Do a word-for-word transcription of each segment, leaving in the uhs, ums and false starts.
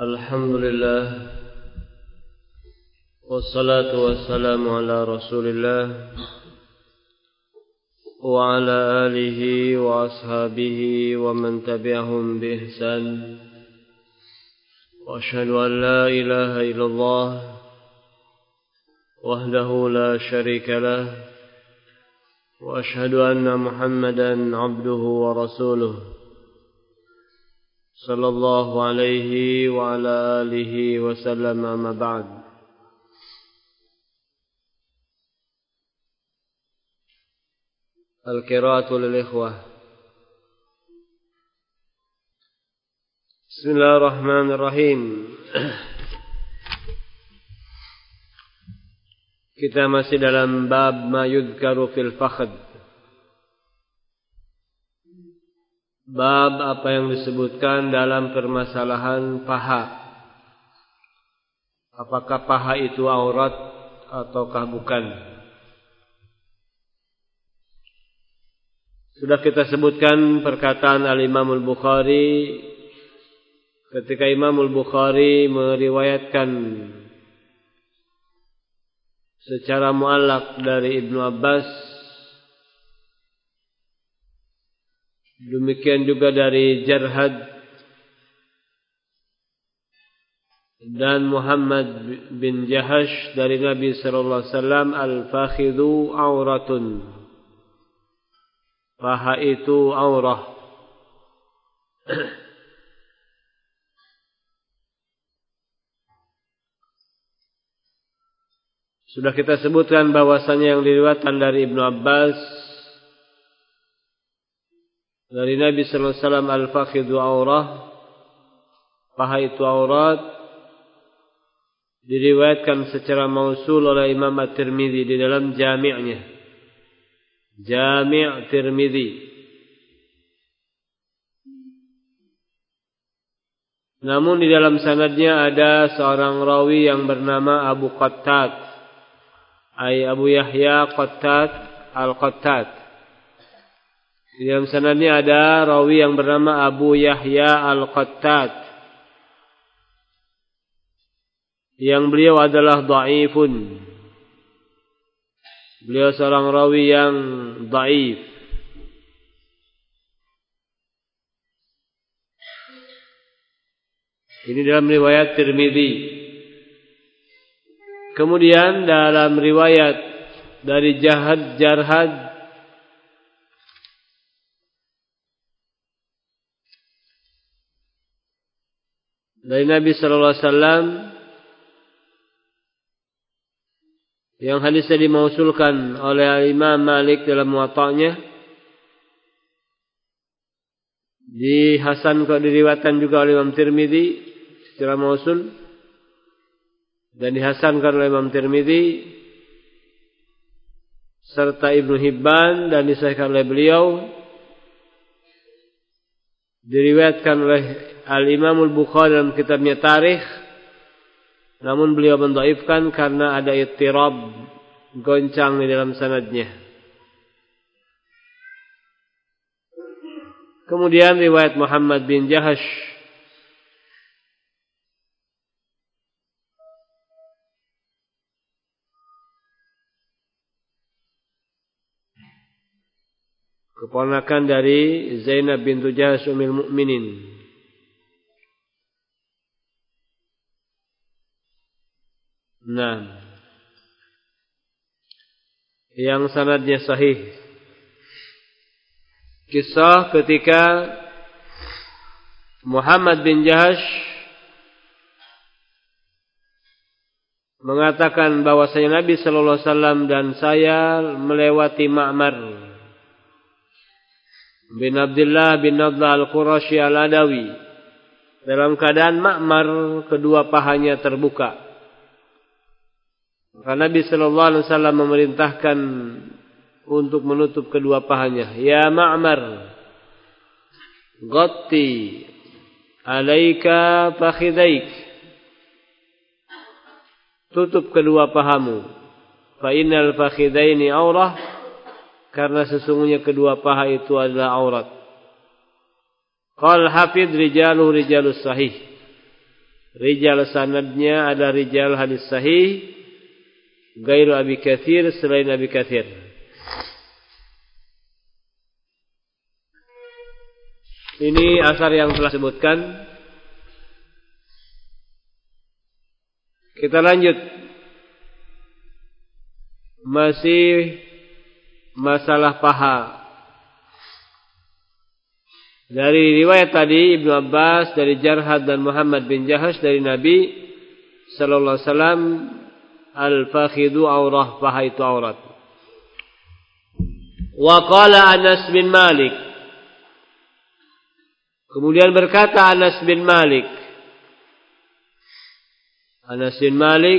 Alhamdulillah wassalatu wassalamu ala Rasulillah wa ala alihi wa ashabihi wa man tabi'ahum bi ihsan. Wa asyhadu an la ilaha illallah wahdahu la syarika lah wa asyhadu anna Muhammadan abduhu wa rasuluh sallallahu alaihi wa ala alihi wa sallam, amma ba'd. Al-qira'atu lil ikhwah. Bismillahirrahmanirrahim. Kita masih dalam bab ma yudhkaru fil fakhd. Bab apa yang disebutkan dalam permasalahan paha. Apakah paha itu aurat ataukah bukan? Sudah kita sebutkan perkataan Al-Imam Al-Bukhari ketika Imam Al-Bukhari meriwayatkan secara muallaq dari Ibnu Abbas, demikian juga dari Jarhad dan Muhammad bin Jahash dari Nabi sallallahu alaihi wasallam, al-fakhidhu auratun, paha itu aurah. Sudah kita sebutkan bahwasanya yang diriwayatkan dari Ibnu Abbas dari Nabi sallallahu alaihi wasallam, al-fakhidhu aurah, paha itu aurat, diriwayatkan secara mausul oleh Imam At-Tirmidzi di dalam jami'nya, Jami' Tirmidzi. Namun di dalam sanadnya ada seorang rawi yang bernama Abu Qattat, ay Abu Yahya Qattat al-Qattat. Di dalam sanadnya ada rawi yang bernama Abu Yahya al-Qattat, yang beliau adalah dhaifun. Beliau seorang rawi yang dhaif. Ini dalam riwayat Tirmidzi. Kemudian dalam riwayat dari Jahad Jarhad dari Nabi sallallahu alaihi wasallam, yang hadisnya dimausulkan oleh Imam Malik dalam Muwatta'nya, dihasankan, diriwayatkan juga oleh Imam Tirmidzi secara mausul dan dihasankan oleh Imam Tirmidzi serta Ibnu Hibban dan disahihkan oleh beliau. Diriwayatkan oleh Al-Imam Al-Bukhari dalam kitabnya Tarikh, namun beliau mendhaifkan karena ada ittirab, goncang di dalam sanadnya. Kemudian riwayat Muhammad bin Jahash keponakan dari Zainab bintu Jahash ummul mukminin. Nah, yang sanadnya sahih. Kisah ketika Muhammad bin Jahash mengatakan bahwasanya Nabi sallallahu alaihi wasallam dan saya melewati Ma'mar bin Abdullah bin Nadla al-Qurashi al-Adawi dalam keadaan Ma'mar kedua pahanya terbuka. Maka Nabi sallallahu alaihi wasallam memerintahkan untuk menutup kedua pahanya. Ya Ma'mar, ghatti alaika fakhidaik, tutup kedua pahamu. Fa innal fakhidaini aurah, karena sesungguhnya kedua paha itu adalah aurat. Qal hafidh rijaluhu rijalus sahih. rijal sanadnya ada rijal hadis sahih gairu Abi Katsir, selain Abi Katsir. Ini asar yang telah disebutkan. Kita lanjut. Masih masalah paha. Dari riwayat tadi Ibnu Abbas dari Jarhad dan Muhammad bin Jahash dari Nabi sallallahu alaihi wasallam, al-fakhidu aurah, paha itu aurat. Wa qala Anas bin Malik. Kemudian berkata Anas bin Malik. Anas bin Malik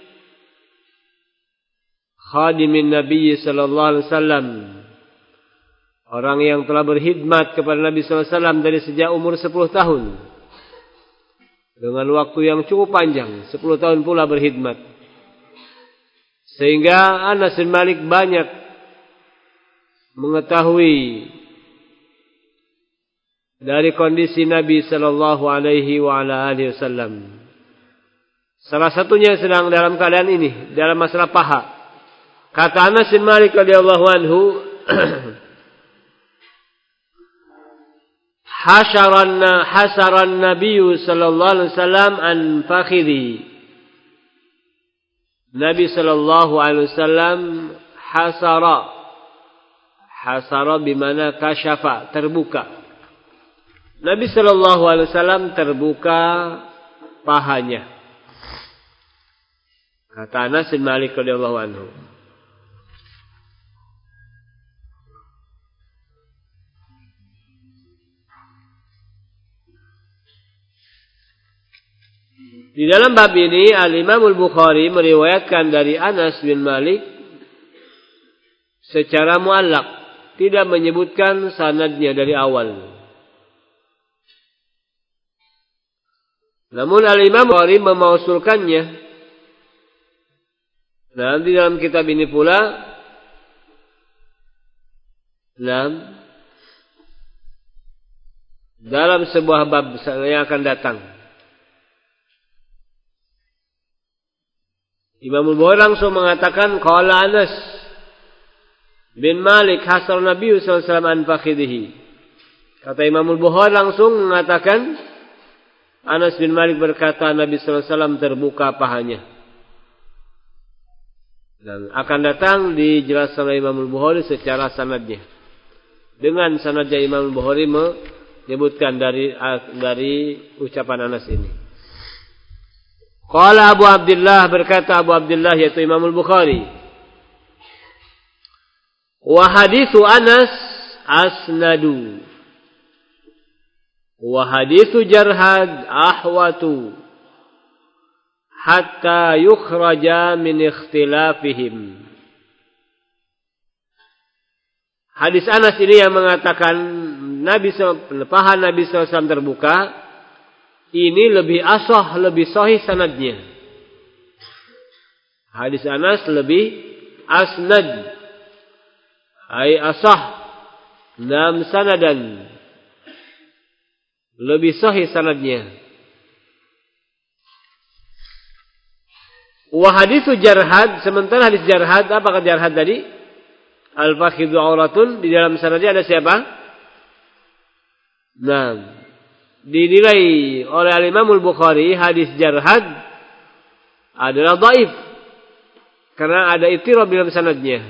khadimin Nabi sallallahu alaihi wasallam, orang yang telah berkhidmat kepada Nabi sallallahu alaihi wasallam dari sejak umur sepuluh tahun. Dengan waktu yang cukup panjang, sepuluh tahun pula berkhidmat. Sehingga Anas bin Malik banyak mengetahui dari kondisi Nabi sallallahu alaihi wa ala alihi wasallam. Salah satunya sedang dalam keadaan ini, dalam masalah paha. Kata Anas bin Malik radhiyallahu anhu, Hasyaran hasaran Nabi sallallahu alaihi wasallam an fakhidhi. Nabi sallallahu alaihi wasallam hasara. Hasara bimana kasyafa, terbuka. Nabi sallallahu alaihi wasallam terbuka pahanya. Kata Anas bin Malik radhiyallahu anhu. Di dalam bab ini Al-Imam Al-Bukhari meriwayatkan dari Anas bin Malik secara muallaq, tidak menyebutkan sanadnya dari awal. Namun Al-Imam Bukhari memausulkannya. Nah, di dalam kitab ini pula, nah, dalam sebuah bab yang akan datang, Imam Bukhari langsung mengatakan, qala Anas bin Malik hasar Nabi sallallahu alaihi wasallam an fakhidhihi. Kata Imam Bukhari langsung mengatakan, Anas bin Malik berkata Nabi sallallahu alaihi wasallam terbuka pahanya. Dan akan datang dijelaskan oleh Imam Bukhari secara sanadnya. Dengan sanadnya Imam Bukhari menyebutkan dari dari ucapan Anas ini. Qala Abu Abdullah, berkata Abu Abdullah yaitu Imam Bukhari, wa hadithu Anas asnadu. Wa hadithu Jarhad ahwatu hatta yukhraja min ikhtilafihim. Hadis Anas ini yang mengatakan Nabi paha Nabi sallallahu alaihi wasallam terbuka, ini lebih asah, lebih sahih sanadnya. Hadis Anas lebih asnad, ay asah, nam sanadan, lebih sahih sanadnya. Wa haditsu Jarhad, sementara hadis Jarhad, apakah Jarhad tadi? Al-fakhidhu auratun, di dalam sanadnya ada siapa? Nah, dinilai oleh Al-Imam Al-Bukhari hadis Jarhad adalah dhaif karena ada ittirab dalam sanadnya.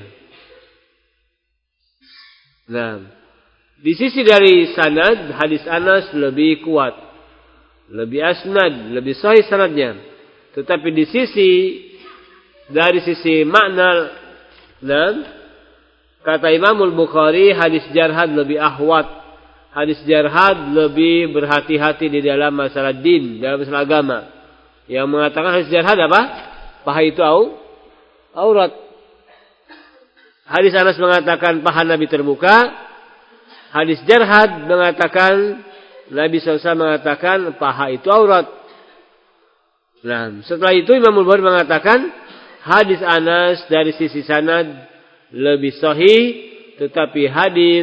Nah, di sisi dari sanad, hadis Anas lebih kuat, lebih asnad, lebih sahih sanadnya. Tetapi di sisi dari sisi makna, nah, kata Imam Al-Bukhari hadis Jarhad lebih ahwat. Hadis Jarhad lebih berhati-hati di dalam masalah din, dalam masalah agama. Yang mengatakan hadis Jarhad apa? Paha itu au, aurat. Hadis Anas mengatakan paha Nabi terbuka. Hadis Jarhad mengatakan Nabi sallallahu alaihi wasallam mengatakan paha itu aurat. Nah, setelah itu Imam Al-Bukhari mengatakan hadis Anas dari sisi sanad lebih sahih, tetapi hadis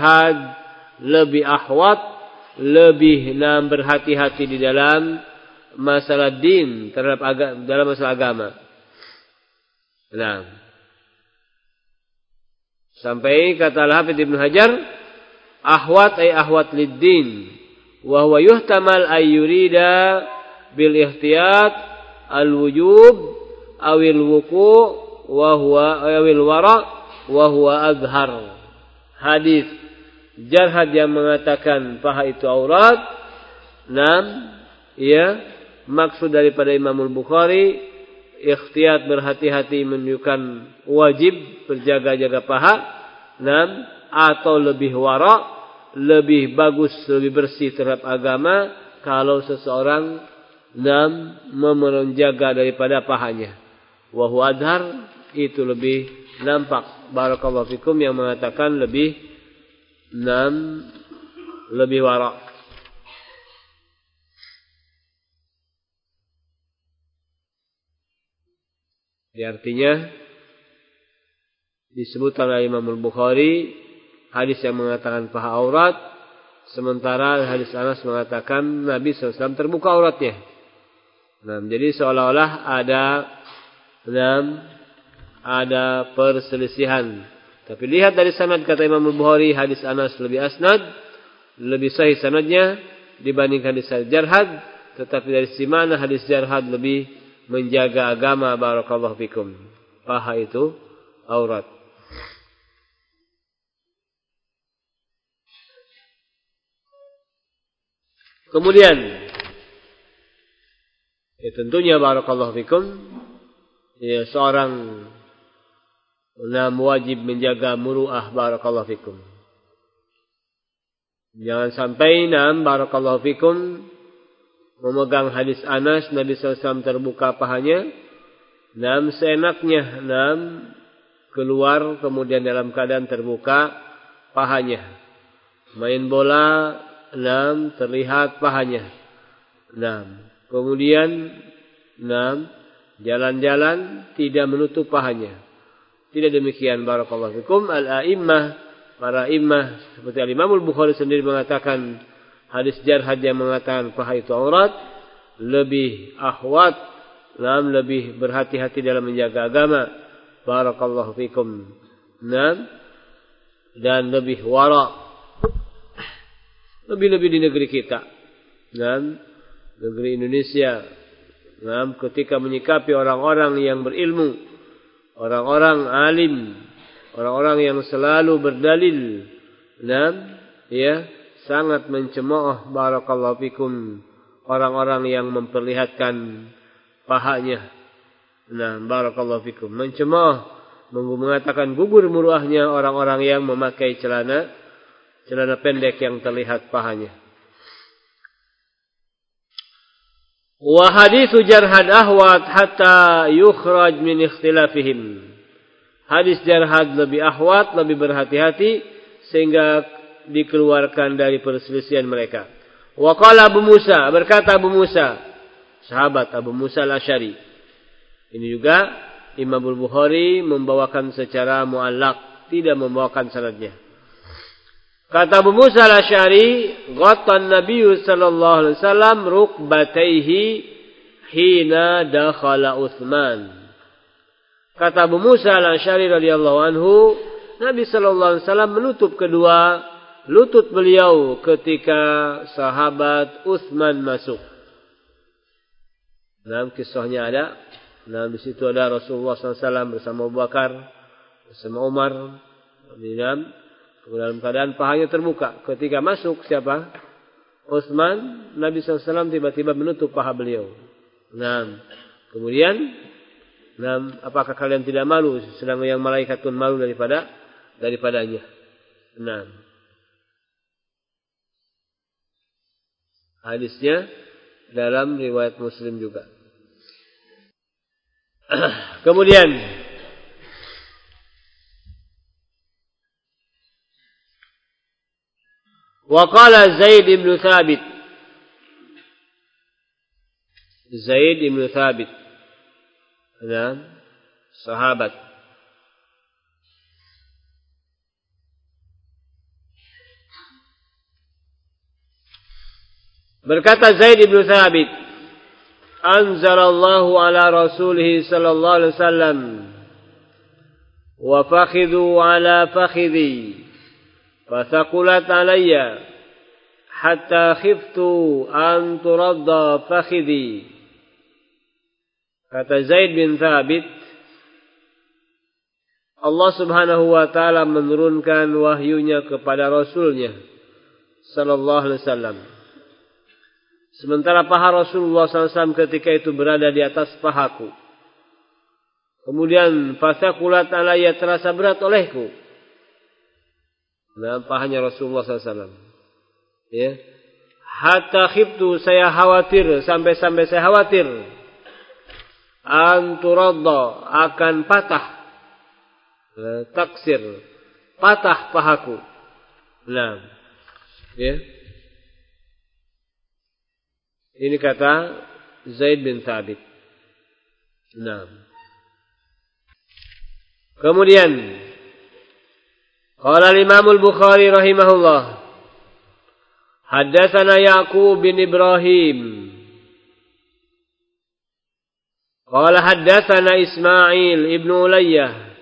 Jarhad lebih ahwat, lebih nam berhati-hati di dalam masalah din, terhadap agama, dalam masalah agama. Nah, sampai kata Al-Hafidz Ibnu Hajar, ahwat ay ahwat lid-din, wa huwa yuhtamal ay yurida bil ihtiyat al-wujub awil wuku' wa huwa awil wara wa huwa azhar. Hadis jarhad yang mengatakan paha itu aurat, enam, ya, maksud daripada Imam Al-Bukhari ikhtiyat, berhati-hati, menunjukkan wajib berjaga-jaga paha, enam, atau lebih wara, lebih bagus, lebih bersih terhadap agama kalau seseorang enam menjaga daripada pahanya. Wa huwa adhar, itu lebih nampak. Barakallahu fikum yang mengatakan lebih enam, lebih wara. Ini artinya disebutkan oleh Imam Al-Bukhari hadis yang mengatakan paha aurat, sementara hadis Anas mengatakan Nabi shallallahu alaihi wasallam terbuka auratnya. Nah, jadi seolah-olah ada enam, ada perselisihan. Tapi lihat dari sanad, kata Imam Al-Bukhari hadis Anas lebih asnad, lebih sahih sanadnya dibandingkan hadis Jarhad. Tetapi dari sisi mana hadis Jarhad lebih menjaga agama, barakallahu fikum. Paha itu aurat. Kemudian, ya tentunya barakallahu fikum, ya seorang nam wajib menjaga muru'ah, barakallahu fikum. Jangan sampai nam barakallahu fikum memegang hadis Anas Nabi shallallahu alaihi wasallam terbuka pahanya, nam seenaknya, nam keluar kemudian dalam keadaan terbuka pahanya. Main bola, nam terlihat pahanya. Nam kemudian nam jalan-jalan tidak menutup pahanya. Tidak demikian, barakallahu fikum. Al-a'immah, para immah seperti Al-Imam Al-Bukhari sendiri mengatakan hadis Jarhad yang mengatakan paha itu aurat lebih ahwat, nam lebih berhati-hati dalam menjaga agama, barakallahu fikum, nam, dan lebih wara, lebih-lebih di negeri kita, nam, negeri Indonesia, nam, ketika menyikapi orang-orang yang berilmu, orang-orang alim, orang-orang yang selalu berdalil, nam, ya, sangat mencemooh, barakallahu fikum, orang-orang yang memperlihatkan pahanya. Nah, barakallahu fikum, mencemooh, mengatakan gugur muruahnya orang-orang yang memakai celana celana pendek yang terlihat pahanya. Wa haditsu Jarhad ahwat hatta yukhraj min ikhtilafihim. Hadis Jarhad lebih ahwat, lebih berhati-hati sehingga dikeluarkan dari perselisihan mereka. Wa qala Abu Musa, berkata Abu Musa, sahabat Abu Musa Al-Asy'ari. Ini juga Imam Al-Bukhari membawakan secara muallaq, tidak membawakan sanadnya. Kata Abu Musa Al-Asy'ari, ghatta an-nabiy sallallahu alaihi wasallam rukbatayhi hina dakhala Utsman. Kata Abu Musa Al-Asy'ari radhiyallahu anhu, Nabi sallallahu alaihi wasallam menutup kedua lutut beliau ketika sahabat Utsman masuk. Dalam kisahnya ada, nah di situ ada Rasulullah sallallahu alaihi wasallam bersama Abu Bakar, bersama Umar, di dalam dalam keadaan pahanya terbuka. Ketika masuk siapa? Utsman, Nabi sallallahu alaihi wasallam tiba-tiba menutup paha beliau. Nah, kemudian, nah, apakah kalian tidak malu sedang yang malaikat pun malu daripada daripadanya? Nah, hadisnya dalam riwayat Muslim juga. Kemudian wa qala Zaid bin Thabit, Zaid bin Thabit, nah, sahabat, berkata Zaid bin Thabit, anzalallahu ala rasulih sallallahu alaihi wasallam wa fakhidhu ala fakhidhi fathaqulat alayya hatta khiftu an turadda fakhidhi. Kata Zaid bin Thabit, Allah subhanahu wa ta'ala menurunkan wahyunya kepada Rasulnya sallallahu alaihi wasallam. Sementara paha Rasulullah sallallahu alaihi wasallam ketika itu berada di atas pahaku. Kemudian fasaqulat alayya, terasa berat olehku. Nah, pahanya Rasulullah sallallahu alaihi wasallam. Ya. Hatta khiftu, saya khawatir, sampai-sampai saya khawatir. Anturadda, akan patah. Nah, taksir, patah pahaku. Nah. Ya. Ini kata Zaid bin Thabit. Nah. Kemudian qala al-Imam al-Bukhari rahimahullah, haddatsana Ya'qub bin Ibrahim qala haddatsana Ismail ibn Ulayyah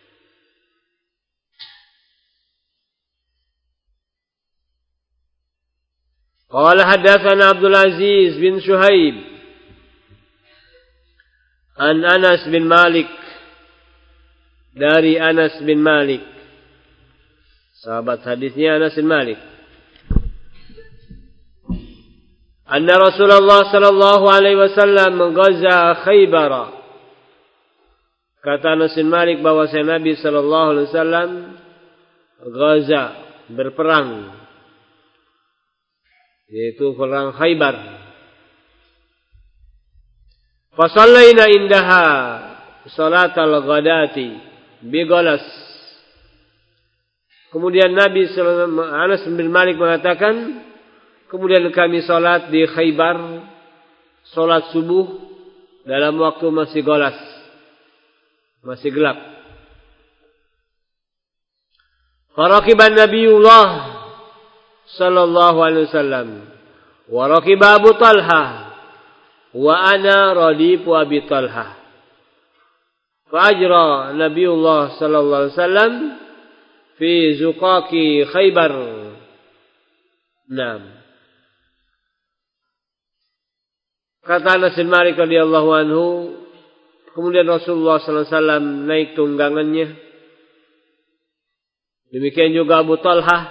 qala haddatsana Abdul Aziz bin Shuhaib an Anas bin Malik, dari Anas bin Malik, sahabat hadisnya Anas bin Malik, anna Rasulullah sallallahu alaihi wasallam ghaza Khaybar. Kata Anas bin Malik bahwasanya Nabi sallallahu alaihi wasallam ghaza, berperang, yaitu perang Khaybar. Fasallaina indaha salatal ghadati bigolas. Kemudian Nabi Anas bin Malik mengatakan, kemudian kami salat di Khaybar, salat subuh dalam waktu masih golas, masih gelap. Faraqiban Nabiullah sallallahu alaihi wasallam wa raqiba Abu Talha wa ana radifu Abi Talha. Fajra Nabiullah sallallahu alaihi wasallam fi zuqaqi Khaybar. Naam. Kata Anas bin Malik radhiyallahu anhu, kemudian Rasulullah sallallahu alaihi wasallam naik tunggangannya. Demikian juga Abu Talha.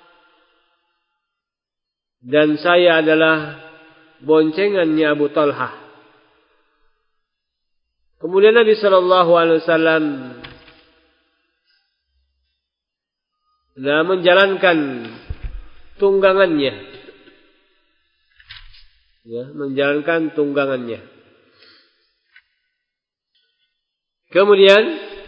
Dan saya adalah boncengannya Abu Talha. Kemudian Nabi sallallahu alaihi wasallam menjalankan tunggangannya, ya, menjalankan tunggangannya. Kemudian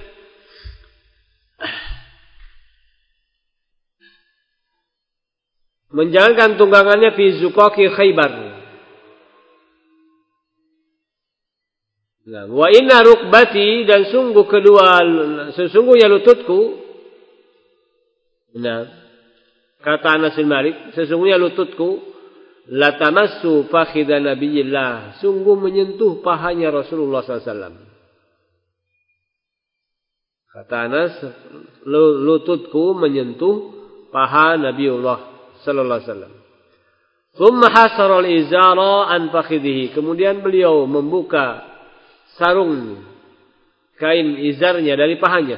menjalankan tunggangannya fi zuqaqi Khaybar. Nah, wa inna rukbati, dan sungguh kedua, sesungguhnya lututku. Nah, kata Anas bin Malik, sesungguhnya lututku latamassu fakhidha Nabiyillah, sungguh menyentuh pahanya Rasulullah sallallahu alaihi wasallam. Kata Anas, lututku menyentuh paha Nabiullah sallallahu alaihi wasallam. Thumma hasara al-izara an fakhidhihi, kemudian beliau membuka sarung kain izarnya dari pahanya.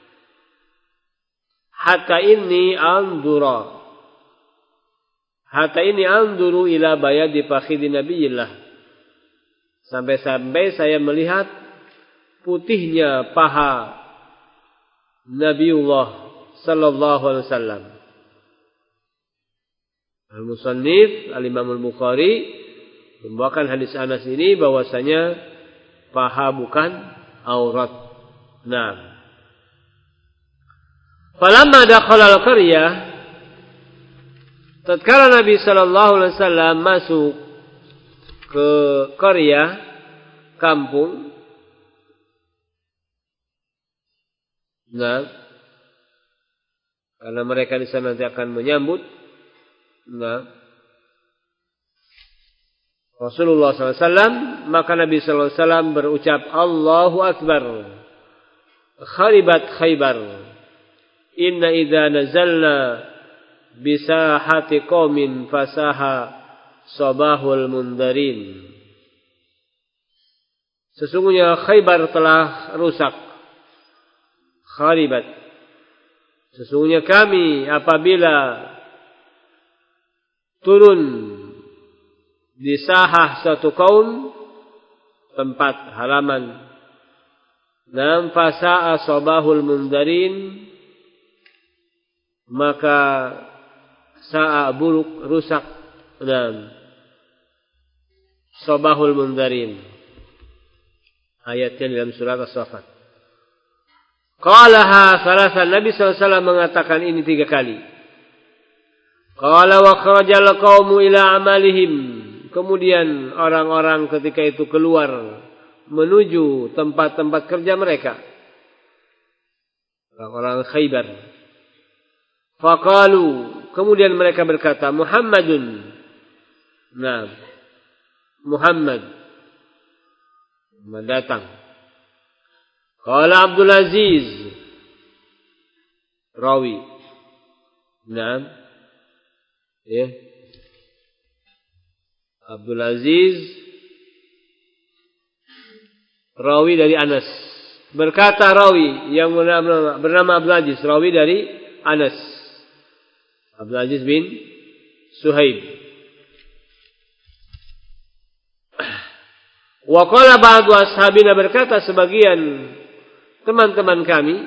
Hatta inni andura, hatta inni anduru ila bayadi fakhidhi Nabiyillah, sampai-sampai saya melihat putihnya paha Nabiullah sallallahu alaihi wasallam. Al-Musannif Al-Imam Al-Bukhari membawakan hadis Anas ini bahwasanya paha bukan aurat. Nah, falamma dakhala al-qaryah, tatkala Nabi sallallahu alaihi wasallam masuk ke qaryah, kampung. Nah, karena mereka di sana nanti akan menyambut. Nah, Rasulullah sallallahu alaihi wasallam, maka Nabi sallallahu alaihi wasallam berucap, Allahu Akbar. Kharibat Khaybar. Inna idza nazalna bisahati qaumin fasaha sabahul mundarin. Sesungguhnya Khaybar telah rusak. Kharibat. Sesungguhnya kami apabila turun di sahah satu kaum, tempat halaman, nam fasa'a sabahul mundarin, maka sa'a buruk rusak, nam sabahul mundarin. Ayatnya dalam surat As-Saffat. Qalaha salasan, Nabi sallallahu alaihi wasallam mengatakan ini tiga kali. Qala wa kharajal qaumu ila amalihim. Kemudian orang-orang ketika itu keluar menuju tempat-tempat kerja mereka. Orang-orang Khaybar. Faqalu, kemudian mereka berkata, Muhammadun. Nah, Muhammad mendatang. Qala Abdul Aziz, rawi. Nah, ya. Abdul Aziz, rawi dari Anas. Berkata rawi yang bernama, bernama Abdul Aziz, rawi dari Anas. Abdul Aziz bin Suhaib. Wa qala ba'du ashabina, berkata sebagian teman-teman kami,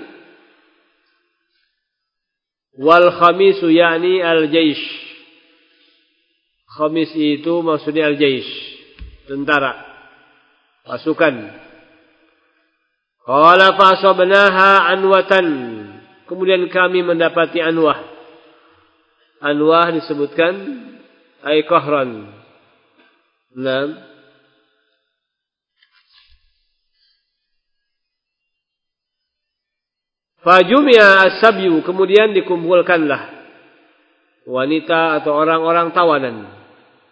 wal khamisu yakni al-jaish. Khamis itu maksudnya al-jaish, tentara, pasukan. Qala fa asabnaha anwatan, kemudian kami mendapati anwah. Anwah disebutkan ay qahran. Naam. Fajumi'a as-sabyu, kemudian dikumpulkanlah wanita atau orang-orang tawanan.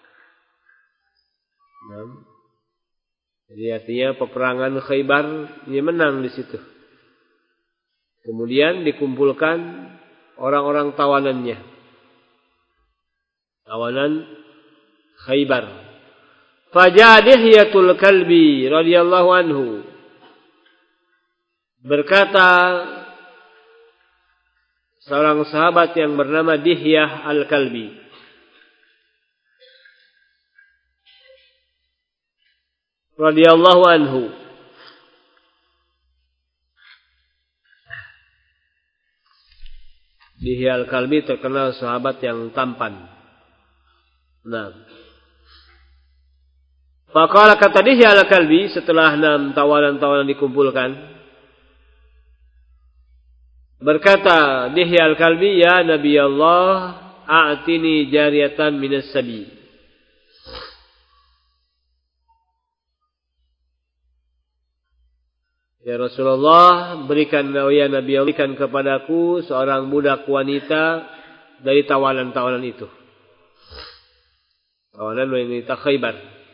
Jadi artinya peperangan Khaybar dia menang di situ. Kemudian dikumpulkan orang-orang tawanannya. Tawanan Khaybar. Faja'a Dihyatul Kalbi radhiyallahu anhu. Berkata seorang sahabat yang bernama Dihyah Al-Kalbi, radhiyallahu anhu, Dihyah Al-Kalbi terkenal sahabat yang tampan. Nah, faqala, kata Dihyah Al-Kalbi setelah enam tawanan-tawanan dikumpulkan, berkata Dihyah Al-Kalbi, ya Nabi Allah, a'tini jariyatan minas sabi. Ya Rasulullah, berikan ya Nabi Allah, berikan kepadaku seorang budak wanita dari tawanan-tawanan itu. Tawanan wanita Khaybar.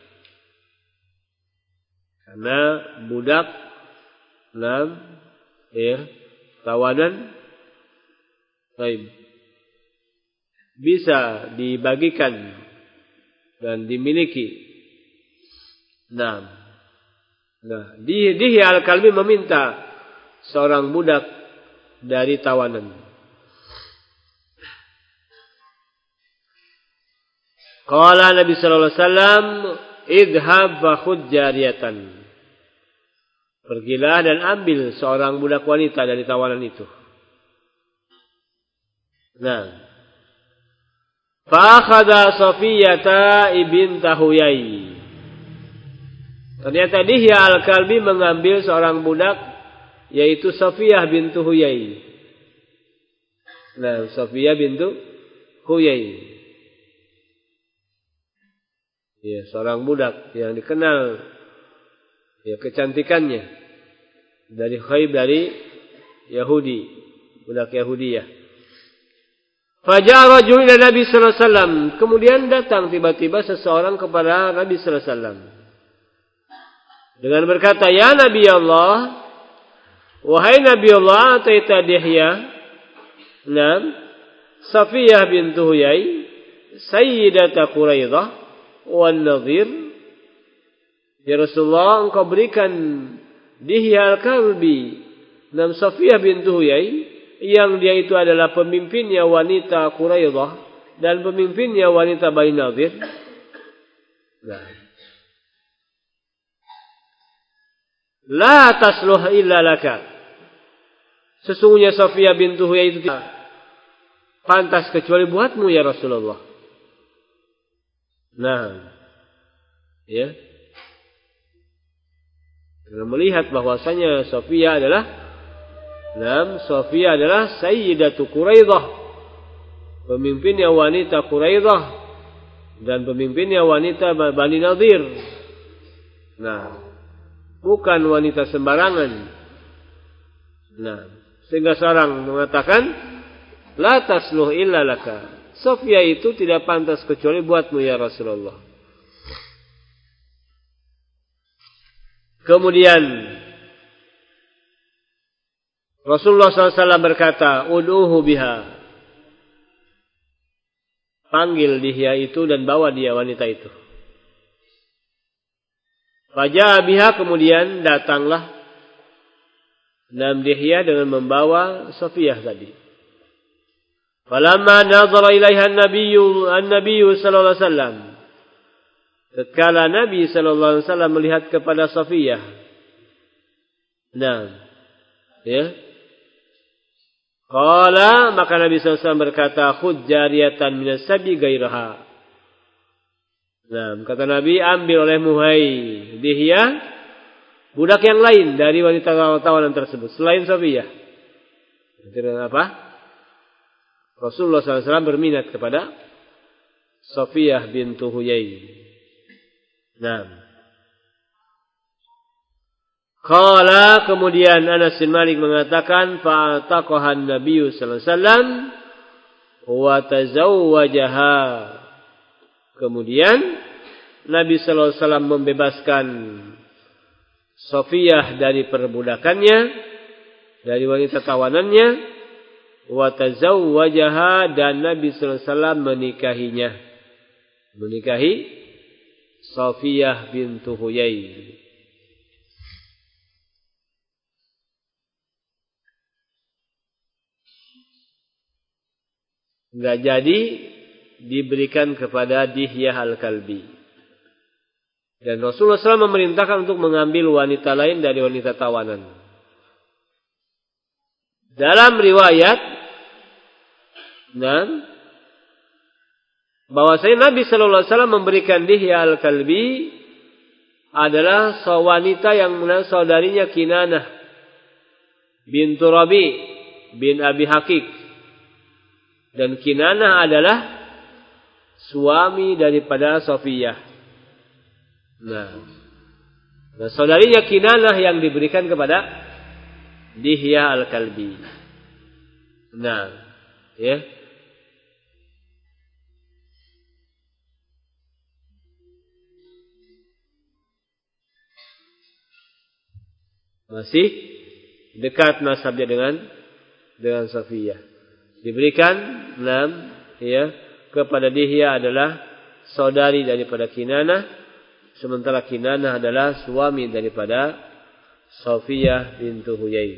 Karena budak, enam, ya, tawanan, baik, bisa dibagikan dan dimiliki. Nah, Nah, Dihyah Al-Kalbi meminta seorang budak dari tawanan. Qala Nabi sallallahu alaihi wasallam, idhab fa khudh jariyatan. Pergilah dan ambil seorang budak wanita dari tawanan itu. Nah, fa akhadha Safiyata ibnta Huyai. Ternyata Dihyah Al-Kalbi mengambil seorang budak, yaitu Safiyah bintu Huyai. Nah, Safiyah bintu Huyai. Ya, seorang budak yang dikenal ya kecantikannya dari Khaybar, dari Yahudi, budak Yahudiyah. Faja'a rajulun ila Nabi sallallahu alaihi wasallam. Kemudian datang tiba-tiba seseorang kepada Nabi sallallahu alaihi wasallam dengan berkata, "Ya Nabi Allah, wahai Nabi Allah, ataita Dihya, nam, Safiyah bintu Huyai, Sayyidata Quraidah, wan Nadhir. Ya Rasulullah, engkau berikan Dihya al-Kalbi, nam Safiyah bintu Huyai, yang dia itu adalah pemimpinnya wanita Quraidah dan pemimpinnya wanita Bani Nadhir." Nah. La tasluh illa laka. Sesungguhnya Safiyah bintu Huyai itu tidak pantas kecuali buatmu ya Rasulullah. Nah, ya. Karena melihat bahwasanya Safiyah adalah Nam, Safiyah adalah Sayyidatu Quraidah, pemimpinnya wanita Quraidah dan pemimpinnya wanita Bani Nadhir. Nah, bukan wanita sembarangan. Nah, sehingga seorang mengatakan, la tasluh illa laka. Safiyah itu tidak pantas kecuali buatmu ya Rasulullah. Kemudian Rasulullah shallallahu alaihi wasallam berkata, ud'uhu biha. Panggil dia itu dan bawa dia wanita itu. Faja'a biha, kemudian datanglah Nam Dihya dengan membawa Safiyah tadi. Falamma nazara ilaiha an-nabiyyu an-nabiyyu sallallahu alaihi wasallam. Tatkala Nabi sallallahu alaihi wasallam melihat kepada Safiyah. Nah, ya. Qala, maka Nabi sallallahu alaihi wasallam berkata, khudh jariyatan minas sabi gairaha. Nah, kata Nabi, ambil oleh Muhai Dihya budak yang lain dari wanita tawanan tersebut selain Safiyah. Artinya apa? Rasulullah sallallahu alaihi wasallam berminat kepada Safiyah bintu Huyai. Nah, qala, kemudian Anas bin Malik mengatakan, fa'ataqaha an-nabiy sallallahu alaihi wasallam wa tazawwajaha. Kemudian Nabi sallallahu alaihi wasallam membebaskan Safiyah dari perbudakannya, dari wanita tawanannya, wa tazawwajaha, dan Nabi sallallahu alaihi wasallam menikahinya. Menikahi Safiyah bintu Huyai. Enggak jadi diberikan kepada Dihya al-Kalbi. Dan Rasulullah shallallahu alaihi wasallam memerintahkan untuk mengambil wanita lain dari wanita tawanan. Dalam riwayat, nah, bahwasanya Nabi sallallahu alaihi wasallam memberikan Dihya al-Kalbi adalah wanita yang saudarinya Kinanah bintu Rabi bin Abi Hakik. Dan Kinanah adalah suami daripada Safiyah. Nah, nah saudarinya Kinanah yang diberikan kepada Dihya al-Kalbi. Nah, ya. Masih dekat nasabnya dengan dengan Safiyah. Diberikan enam, ya, kepada Dihya adalah saudari daripada Kinanah, sementara Kinanah adalah suami daripada Safiyah bintu Huyai.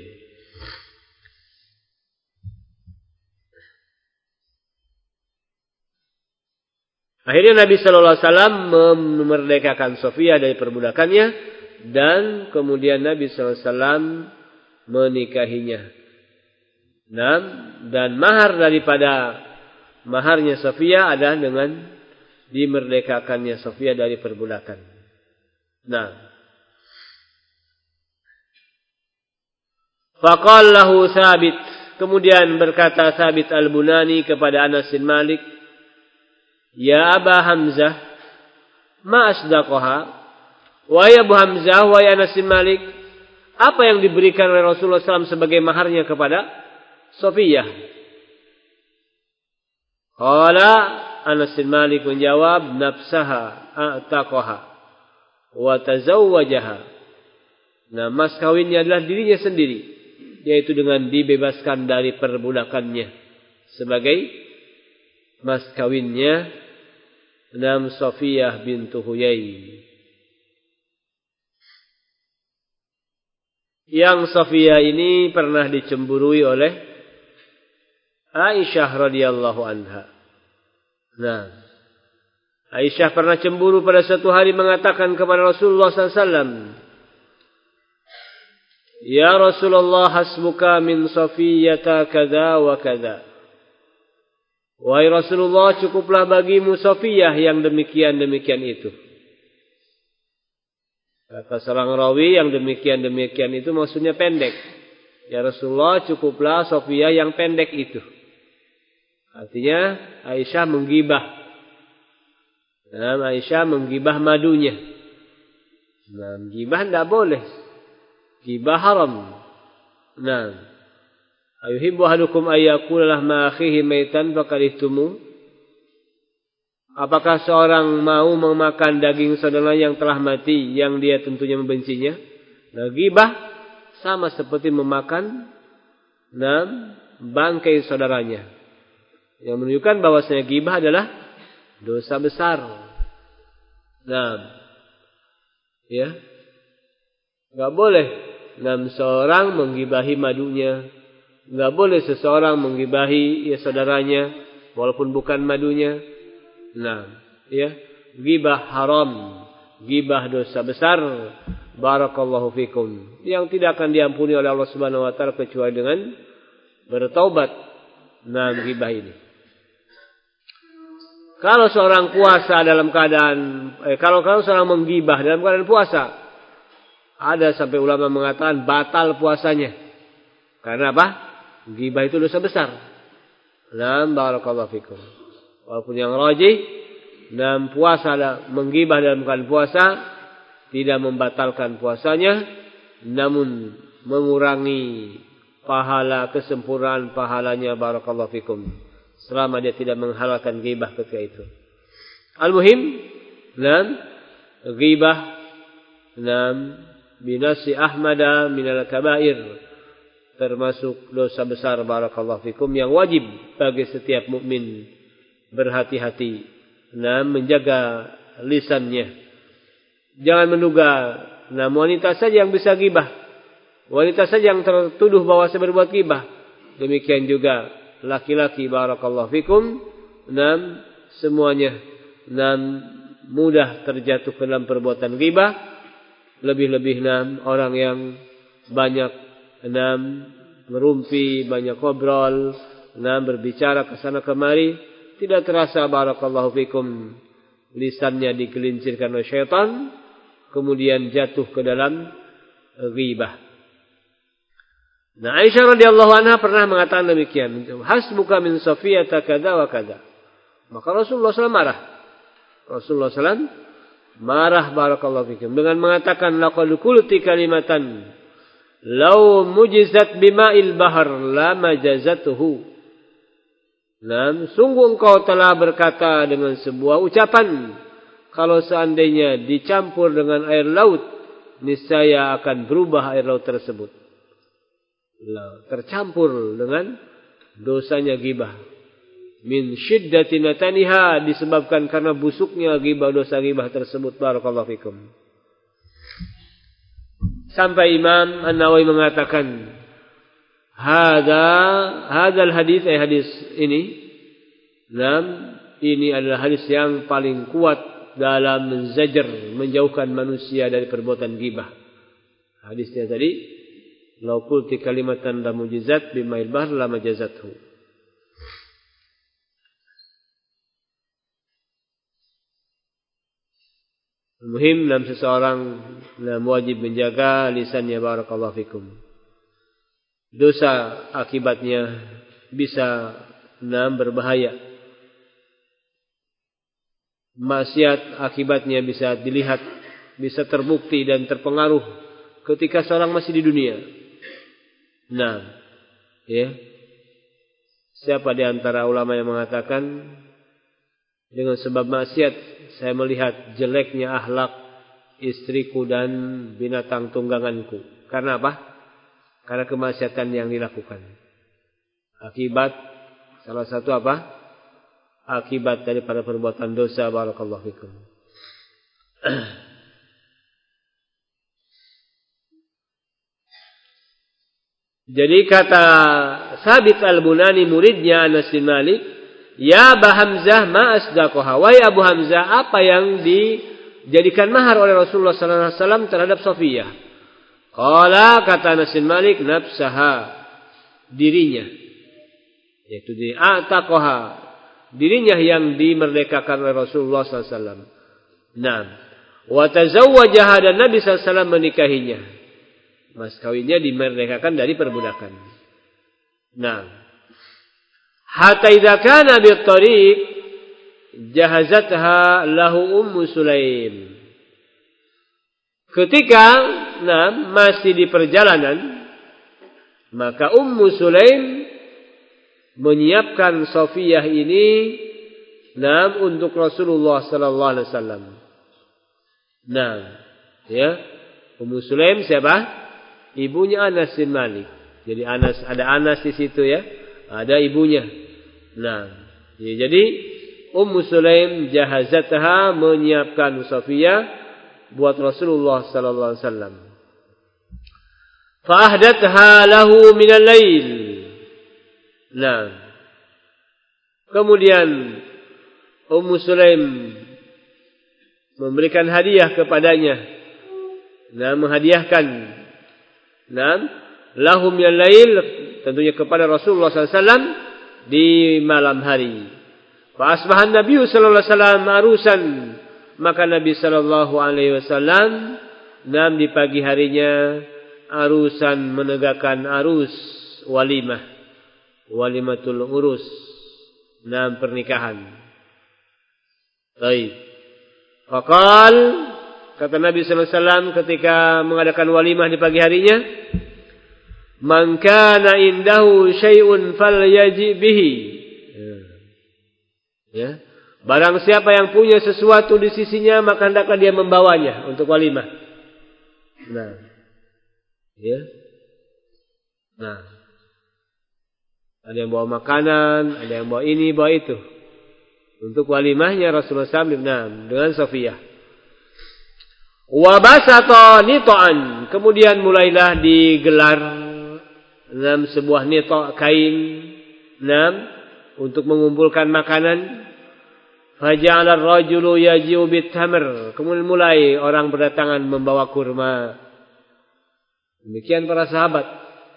Akhirnya Nabi sallallahu alaihi wasallam memerdekakan Safiyah dari perbudakannya, dan kemudian Nabi sallallahu alaihi wasallam menikahinya. Nah, dan mahar daripada maharnya Safiyah adalah dengan dimerdekakannya Safiyah dari perbudakan. Nah, faqala lahu Thabit, kemudian berkata Thabit al-Bunani kepada Anas bin Malik, ya Aba Hamzah, ma asdaqaha. Wahai Abu Hamzah, wahai Anas bin Malik, apa yang diberikan oleh Rasulullah sallallahu alaihi wasallam sebagai maharnya kepada Safiyah? Qala Anas bin Malik menjawab, nafsaha a'taqaha wa tazawwajaha. Nah, mas kawinnya adalah dirinya sendiri, yaitu dengan dibebaskan dari perbudakannya sebagai mas kawinnya Nam Safiyah bintu Huyai. Yang Safiyah ini pernah dicemburui oleh Aisyah radhiyallahu anha. Nah, Aisyah pernah cemburu pada suatu hari mengatakan kepada Rasulullah sallallahu alaihi wasallam, "Ya Rasulullah, hasbuka min Safiyata kada wa kada." Wahai Rasulullah, cukuplah bagimu Safiyah yang demikian-demikian itu. Kata seorang rawi, yang demikian-demikian itu maksudnya pendek. Ya Rasulullah, cukuplah Safiyah yang pendek itu. Artinya Aisyah menggibah. Nah, Aisyah menggibah madunya. Nah, gibah tidak boleh. Gibah haram. Nah, ayuhibbu ahadukum ayyakula lahma akhihi maitan fakarihtumu. Apakah seorang mau memakan daging saudara yang telah mati yang dia tentunya membencinya? Nah, gibah sama seperti memakan nah, bangkai saudaranya. Yang menunjukkan bahwasanya gibah adalah dosa besar. Nah, ya, nggak boleh enam seorang menggibahi madunya, nggak boleh seseorang menggibahi ya saudaranya walaupun bukan madunya. Nah, ya, gibah haram, gibah dosa besar. Barakallahu fikum. Yang tidak akan diampuni oleh Allah Subhanahu wa taala kecuali dengan bertaubat. Nah, gibah ini. Kalau seorang puasa dalam keadaan eh, kalau kalau seorang menggibah dalam keadaan puasa, ada sampai ulama mengatakan batal puasanya. Karena apa? Gibah itu dosa besar. Nah, barakallahu fikum. Walaupun yang rajih, dalam puasa menggibah dalam keadaan puasa tidak membatalkan puasanya, namun mengurangi pahala, kesempurnaan pahalanya. Barakallahu fikum. Selama dia tidak menghalalkan ghibah ketika itu. Al-muhim, nam ghibah nam binasi ahmada minal kabair, termasuk dosa besar. Barakallahu fikum, yang wajib bagi setiap mukmin berhati-hati nam menjaga lisannya. Jangan menduga nam wanita saja yang bisa ghibah, wanita saja yang tertuduh bahwa berbuat ghibah. Demikian juga laki-laki. Barakallahu fikum, enam semuanya enam mudah terjatuh ke dalam perbuatan ghibah. Lebih-lebih enam orang yang banyak enam merumpi, banyak ngobrol, enam berbicara ke sana kemari, tidak terasa barakallahu fikum lisannya digelincirkan oleh syaitan, kemudian jatuh ke dalam ghibah. Nah, Aisyah radhiyallahu anha pernah mengatakan demikian. Hasbuka min Safiyata kada wa kada. Maka Rasulullah sallallahu alaihi wasallam marah. Rasulullah sallallahu alaihi wasallam marah barakallahu fikum dengan mengatakan laqad qulti kalimatan law mujizat bima'il bahr la majazatuhu. Nah, sungguh engkau telah berkata dengan sebuah ucapan, kalau seandainya dicampur dengan air laut, niscaya akan berubah air laut tersebut. Tercampur dengan dosanya ghibah. Min syiddati nataniha, disebabkan karena busuknya ghibah, dosa ghibah tersebut. Barakallahu fikum. Sampai Imam An-Nawawi mengatakan, Hada, hadal hadis, eh hadis ini, nam, ini adalah hadis yang paling kuat dalam menzajar, menjauhkan manusia dari perbuatan ghibah. Hadisnya tadi, lau qulti kalimatan la mujizat bima'il bahr la majazathu. Muhim dalam seseorang nam wajib menjaga lisannya. Barakallahu fikum. Dosa akibatnya bisa nam berbahaya. Maksiat akibatnya bisa dilihat, bisa terbukti dan terpengaruh ketika seorang masih di dunia. Nah, ya. Siapa di antara ulama yang mengatakan dengan sebab maksiat saya melihat jeleknya akhlak istriku dan binatang tungganganku. Karena apa? Karena kemaksiatan yang dilakukan. Akibat salah satu apa? Akibat daripada perbuatan dosa. Barakallahu fikum. Jadi kata Sabit Al-Bunani muridnya Anas bin Malik, ya Aba Hamzah ma asdaqaha. Wahai Abu Hamzah, apa yang dijadikan mahar oleh Rasulullah sallallahu alaihi wasallam terhadap Safiyah? Qala, kata Anas bin Malik, nafsaha, dirinya. Yaitu di ataqaha, dirinya yang dimerdekakan oleh Rasulullah sallallahu alaihi wasallam. Naam. Wa tazawwajaha, dan Nabi sallallahu alaihi wasallam menikahinya. Mas kawinnya dimerdekakan dari perbudakan. Nah, hatta idza kana bi tariq jahazatha lahu Ummu Sulaim. Ketika nah masih di perjalanan, maka Ummu Sulaim menyiapkan Safiyah ini nah untuk Rasulullah sallallahu alaihi wasallam. Nah, ya. Ummu Sulaim siapa? Ibunya Anas bin Malik. Jadi Anas, ada Anas di situ ya. Ada ibunya. Nah, ya, jadi Ummu Sulaim jahazatha, menyiapkan Safiyah buat Rasulullah sallallahu alaihi wasallam. Fa ahdatha lahu min al-lail. Nah. Kemudian Ummu Sulaim memberikan hadiah kepadanya. Nah, menghadiahkan Nah, lahum minal lail, tentunya kepada Rasulullah sallallahu alaihi wasallam di malam hari. Fa asbahan Nabi sallallahu alaihi wasallam arusan, maka Nabi sallallahu alaihi wasallam nam di pagi harinya arusan, menegakkan arus walimah, walimatul urus, nam pernikahan. Baik. Faqal, kata Nabi sallallahu alaihi wasallam ketika mengadakan walimah di pagi harinya, man kana indahu syai'un falyaji bihi. Ya. Barang siapa yang punya sesuatu di sisinya, maka hendaklah dia membawanya untuk walimah. Nah. Ya. Nah. Ada yang bawa makanan, ada yang bawa ini, bawa itu. Untuk walimahnya Rasulullah sallallahu alaihi wasallam dengan Safiyah. Wa basata nita'an, kemudian mulailah digelar enam sebuah nita' kain enam untuk mengumpulkan makanan. Faja'ala ar-rajulu yaji'u bit-tamr, kemudian mulai orang berdatangan membawa kurma. Demikian para sahabat.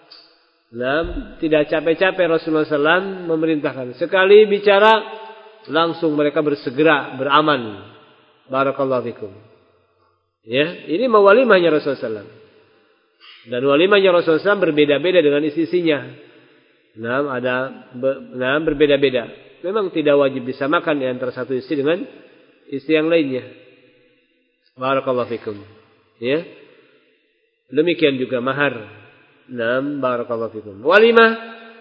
Enam, tidak capek-capek Rasulullah sallallahu alaihi wasallam memerintahkan. Sekali bicara langsung mereka bersegera beramal. Barakallahu fikum. Ya, ini walimahnya Rasulullah sallallahu alaihi wasallam. Dan walimahnya Rasulullah sallallahu alaihi wasallam berbeda-beda dengan istri-istrinya. Nah, ada nah berbeda-beda. Memang tidak wajib disamakan di antara satu istri dengan istri yang lainnya. Barakallahu fikum. Ya. Demikian juga mahar. Nah, barakallahu fikum. Walimah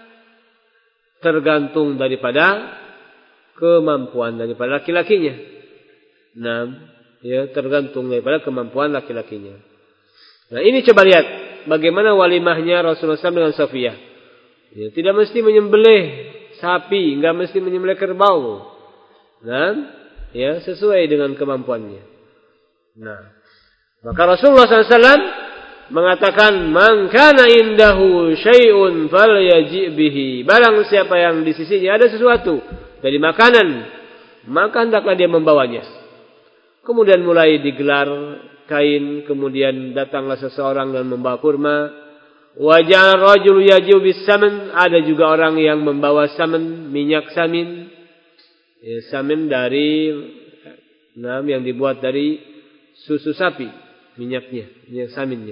tergantung daripada kemampuan daripada laki-lakinya. Nah, ya, tergantung daripada kemampuan laki-lakinya. Nah, ini coba lihat bagaimana walimahnya Rasulullah sallallahu alaihi wasallam dengan Safiyah. Ya, tidak mesti menyembelih sapi, enggak mesti menyembelih kerbau. Nah, ya, sesuai dengan kemampuannya. Nah, maka Rasulullah sallallahu alaihi wasallam mengatakan, "Man kana indahu syai'un falyaji' bihi." Barang siapa yang di sisinya ada sesuatu dari makanan, maka hendaklah dia membawanya. Kemudian mulai digelar kain, kemudian datanglah seseorang dan membawa kurma. Wajah rajul yaji'u bis-saman, ada juga orang yang membawa saman, minyak samin. Ya, samin dari nah, yang dibuat dari susu sapi, minyaknya, minyak saminnya.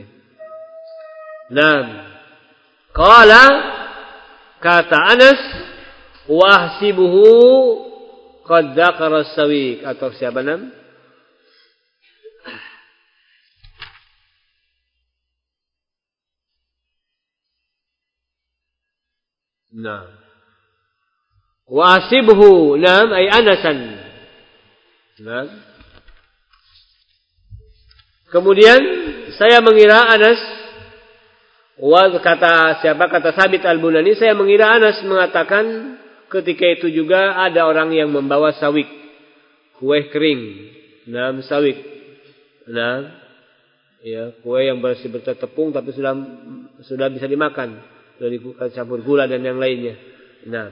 Nah, qala, kata Anas, wa ahsibuhu qad dzakara as-sawiq, atau siapa nam? Nah, Wa asibhu nam ay Anasan. Nah. Kemudian saya mengira Anas, wa kata siapa kata Sabit Al-Bunani, saya mengira Anas mengatakan ketika itu juga ada orang yang membawa sawik, kue kering, nam sawik, nah, ya kue yang bersih bertepung tapi sudah sudah bisa dimakan, sudah dicampur gula dan yang lainnya. Nah,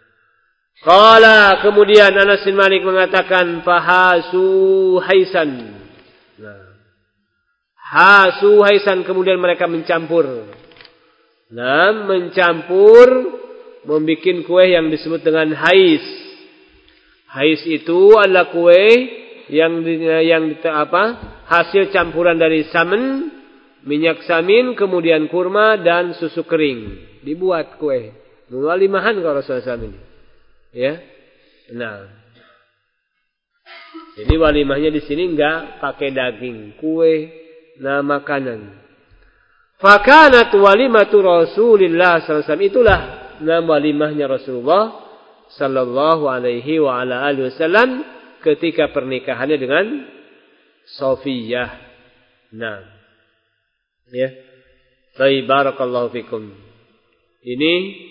qala kemudian Anas bin Malik mengatakan fahasu haisan. Nah, hasu haisan kemudian mereka mencampur. Nah, mencampur membikin kue yang disebut dengan hais. Hais itu adalah kue yang yang apa? Hasil campuran dari samen, minyak samin, kemudian kurma dan susu kering. Dibuat kue. Walimahan kalau Rasulullah ini. Ya. Nah. Jadi walimahnya di sini enggak pakai daging, kue, nah makanan. Fakanat walimatu Rasulillah sallallahu alaihi wasallam, itulah nama walimahnya Rasulullah sallallahu alaihi wa ala alihi wasallam ketika pernikahannya dengan Safiyah. Nah. Ya. Baik, barakallahu fikum. Ini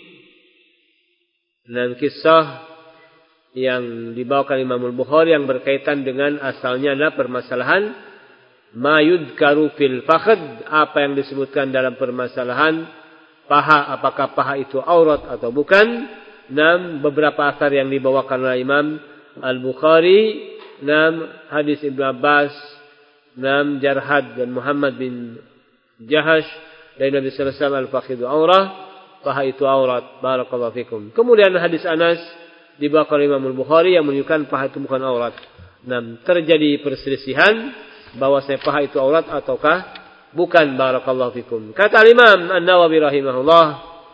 dan kisah yang dibawakan Imam Al-Bukhari yang berkaitan dengan asalnya adalah permasalahan ma yudkaru fil fakhd, apa yang disebutkan dalam permasalahan paha, apakah paha itu aurat atau bukan. Enam beberapa asar yang dibawakan oleh Imam Al-Bukhari, enam hadis Ibnu Abbas, enam Jarhad dan Muhammad bin Jahash dari Nabi sallallahu alaihi wasallam, al-fakhidu aurah, paha itu aurat. Barakallahu fikum. Kemudian hadis Anas dibawakan oleh Imam Al-Bukhari yang menunjukkan paha itu bukan aurat. Enam terjadi perselisihan bahwa saya paha itu aurat ataukah bukan. Barakallahu fikum. Kata Imam An-Nawawi rahimahullah,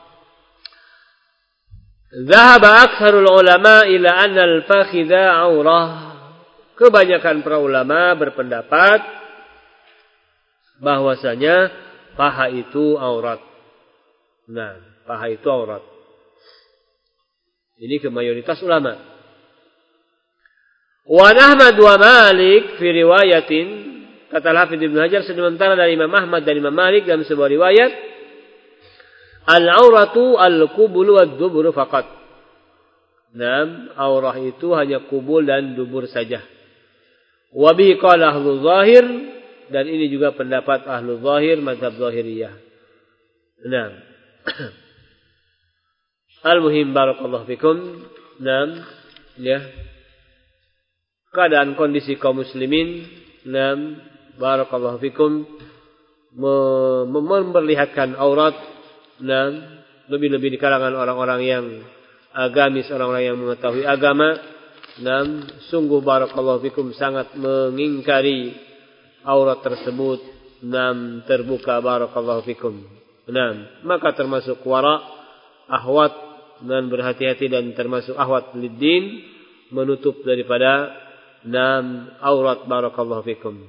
dhahaba aktsarul ulama ila anna al-fakhidha aurah. Kebanyakan para ulama berpendapat bahwasanya paha itu aurat. Nah, paha itu aurat. Ini ke mayoritas ulama. Wa Ahmad wa Malik fi riwayatin, kata Hafidz Ibnu Hajar, sementara dari Imam Ahmad dan Imam Malik dalam sebuah riwayat, al-auratu al-qubul wa ad-dubur faqat. Nah, aurah itu hanya kubul dan dubur saja. Wa bi qala ahlu zahir, dan ini juga pendapat ahlu zahir, mazhab zahiriyah. Nah. Al-muhim barakallahu fikum. Nah, ya. Keadaan kondisi kaum muslimin, nah, barakallahu fikum, memperlihatkan aurat, nah, lebih-lebih di kalangan orang-orang yang agamis, orang-orang yang mengetahui agama, nah, sungguh barakallahu fikum sangat mengingkari aurat tersebut, nah, terbuka. Barakallahu fikum. Nah, maka termasuk wara, ahwat, dan berhati-hati, dan termasuk ahwat lid-din, menutup daripada nam aurat. Barakallahu fikum.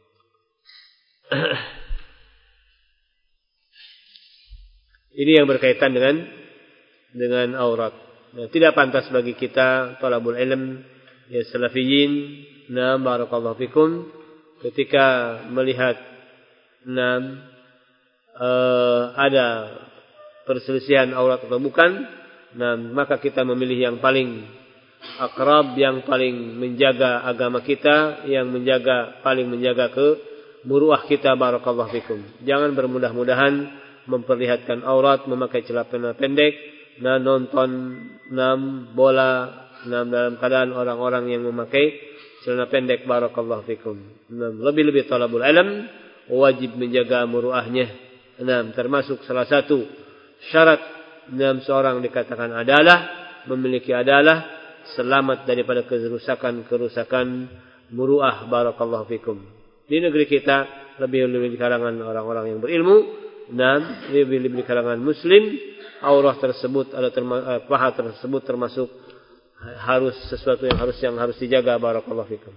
Ini yang berkaitan dengan dengan aurat. Nah, tidak pantas bagi kita talabul ilm, ya salafiyin, nam barakallahu fikum, ketika melihat nam uh, ada perselisihan aurat atau bukan, nah, maka kita memilih yang paling akrab, yang paling menjaga agama kita, yang menjaga paling menjaga ke muruah kita. Barakallahu fikum. Jangan bermudah-mudahan memperlihatkan aurat, memakai celana pendek, nah, nonton nam bola, nam dalam keadaan orang-orang yang memakai celana pendek. Barakallahu fikum. Nah, lebih-lebih talabul ilm wajib menjaga muruahnya. Nah, termasuk salah satu syarat dalam seorang dikatakan adalah memiliki adalah selamat daripada kerusakan-kerusakan muruah. Barakallahu fikum. Di negeri kita lebih-lebih di kalangan orang-orang yang berilmu, dan lebih-lebih di kalangan muslim, aurah tersebut ada terma, paha tersebut termasuk harus sesuatu yang harus yang harus dijaga. Barakallahu fikum.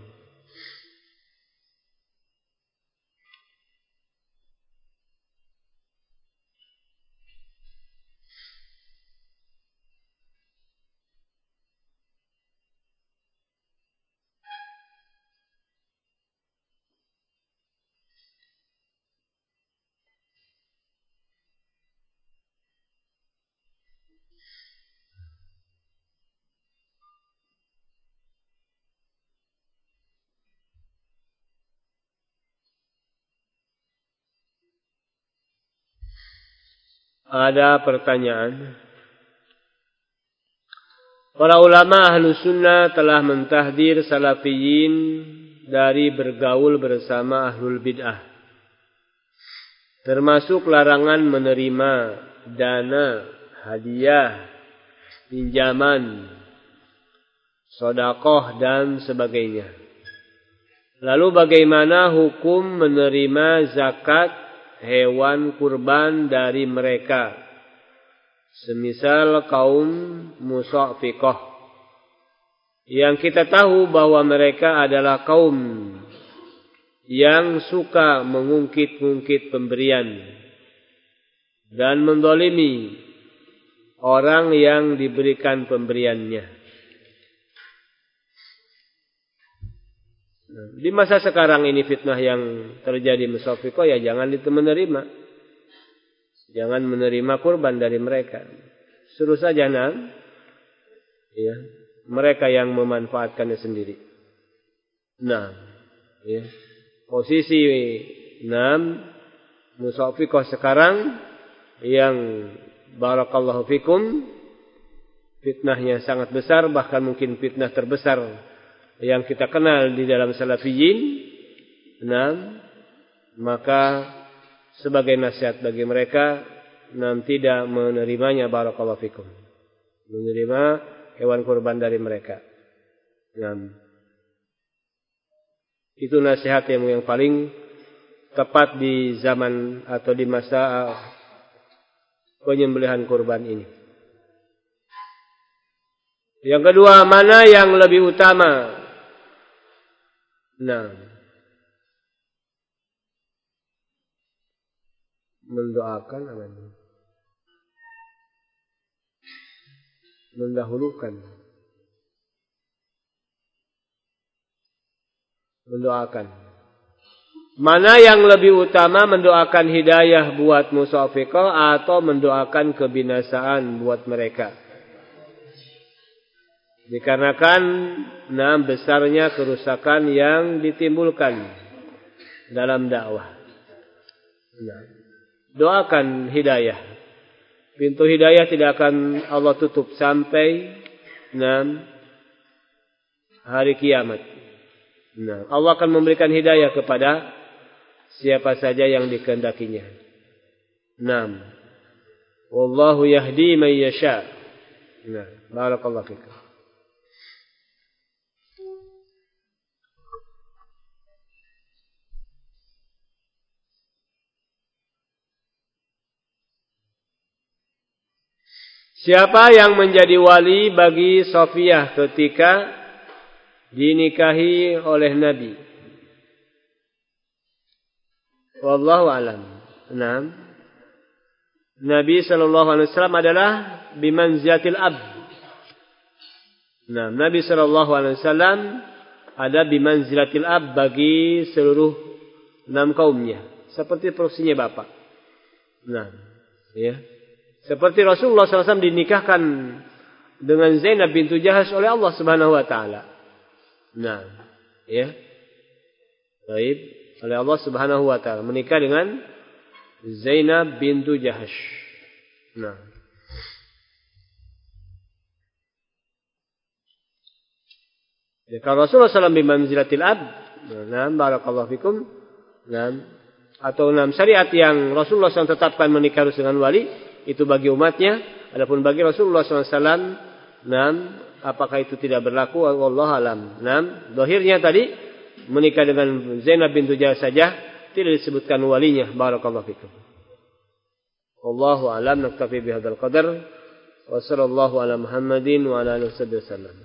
ada pertanyaan. Para ulama ahlu sunnah telah mentahdir salafiyin dari bergaul bersama ahlul bid'ah. Termasuk larangan menerima dana, hadiah, pinjaman, sedekah dan sebagainya. Lalu bagaimana hukum menerima zakat hewan kurban dari mereka? Semisal kaum musaffiqah. Yang kita tahu bahwa mereka adalah kaum yang suka mengungkit-ungkit pemberian dan mendolimi orang yang diberikan pemberiannya. Di masa sekarang ini fitnah yang terjadi musaffiqah, ya jangan itu menerima. Jangan menerima kurban dari mereka. Suruh saja nam, ya, mereka yang memanfaatkannya sendiri. Nah, ya, posisi nam musaffiqah sekarang yang barakallahu fikum fitnahnya sangat besar, bahkan mungkin fitnah terbesar yang kita kenal di dalam salafiyin. Nah, maka sebagai nasihat bagi mereka, nah, tidak menerimanya barakallahu fikum. Menerima hewan kurban dari mereka. Nah, itu nasihat yang, yang paling tepat di zaman atau di masa penyembelihan kurban ini. Yang kedua, mana yang lebih utama? Nah, mendoakan apa ini? Mendahulukan. Mendoakan. Mana yang lebih utama, mendoakan hidayah buat musaffiqah atau mendoakan kebinasaan buat mereka? Dikarenakan nah besarnya kerusakan yang ditimbulkan dalam dakwah. Nah, doakan hidayah. Pintu hidayah tidak akan Allah tutup sampai nah, hari kiamat. Nah, Allah akan memberikan hidayah kepada siapa saja yang dikehendakinya. Nah, wallahu yahdi man yasha. Nah, barakallahu fikum. Siapa yang menjadi wali bagi Sofiyah ketika dinikahi oleh Nabi? Wallahu alam. Naam. Nabi sallallahu alaihi wasallam adalah bimanzilatil ab. Nah, Nabi sallallahu alaihi wasallam ada bimanzilatil ab bagi seluruh enam kaumnya, seperti porsinya bapak. Nah, ya. Seperti Rasulullah sallallahu alaihi wasallam dinikahkan dengan Zainab bintu Jahash oleh Allah Subhanahu wa taala. Nah, ya. Baik, oleh Allah Subhanahu wa taala menikah dengan Zainab bintu Jahash. Nah. Ya, kalau Rasulullah sallallahu alaihi wasallam bimanzilatil ab, nah, barakallahu fikum. Nah, atau enam syariat yang Rasulullah sallallahu alaihi wasallam tetapkan menikah harus dengan wali, itu bagi umatnya. Adapun bagi Rasulullah sallallahu alaihi wasallam, nah, apakah itu tidak berlaku? Wallahu alam. Nah, zahirnya tadi menikah dengan Zainab bintu Jahash saja tidak disebutkan walinya. Barakallahu fikum. Wallahu alam. Naktafi bihadzal qadar. Wa sallallahu ala Muhammadin wa ala alihi wasallam.